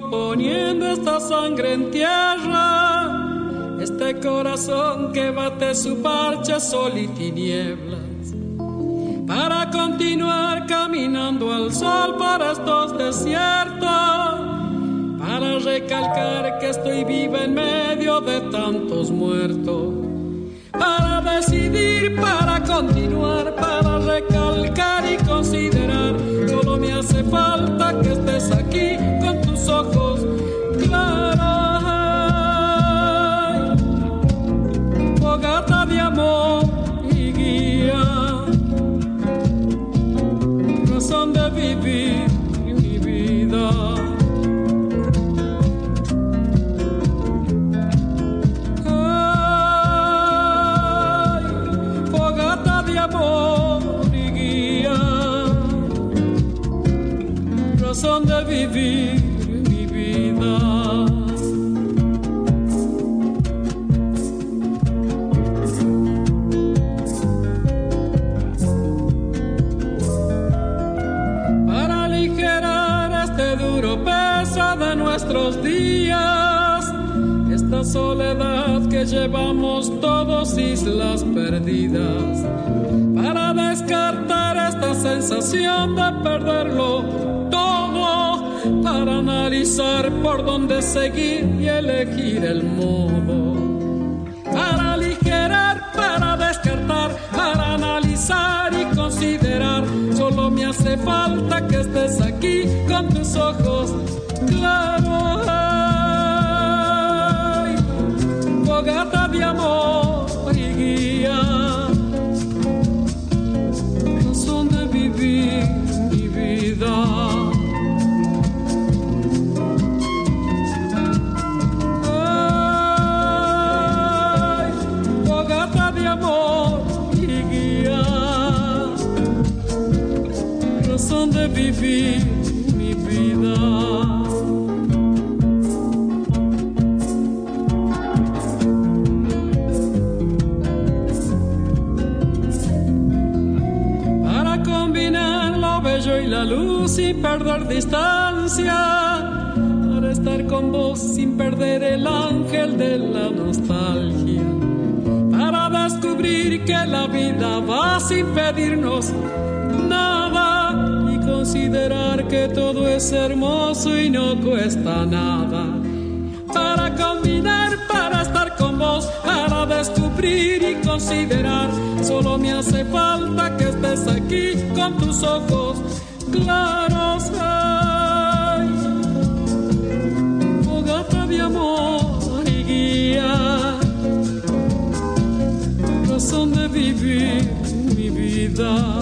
sigo poniendo esta sangre en tierra, este corazón que bate su parche, sol y tinieblas, para continuar caminando al sol por estos desiertos, para recalcar que estoy viva en medio de tantos muertos, para decidir, para continuar, para recalcar y considerar. Solo me hace falta que estés aquí con tus ojos claros. Fogata de amor y guía, razón de vivir mi vida. Razón de vivir mi vida. Para aligerar este duro peso de nuestros días, esta soledad que llevamos todos, islas perdidas, para descartar esta sensación de perderlo todo, para analizar por dónde seguir y elegir el modo, para aligerar, para descartar, para analizar y considerar. Solo me hace falta que estés aquí con tus ojos claros. Ay, fogata de amor y guía, razón de vivir mi vida. Razón de vivir mi vida. Para combinar lo bello y la luz sin perder distancia, para estar con vos sin perder el ángel de la nostalgia, para descubrir que la vida va sin pedirnos nada, considerar que todo es hermoso y no cuesta nada, para combinar, para estar con vos, para descubrir y considerar. Solo me hace falta que estés aquí con tus ojos claros. Ay, fogata de amor y guía, razón de vivir mi vida.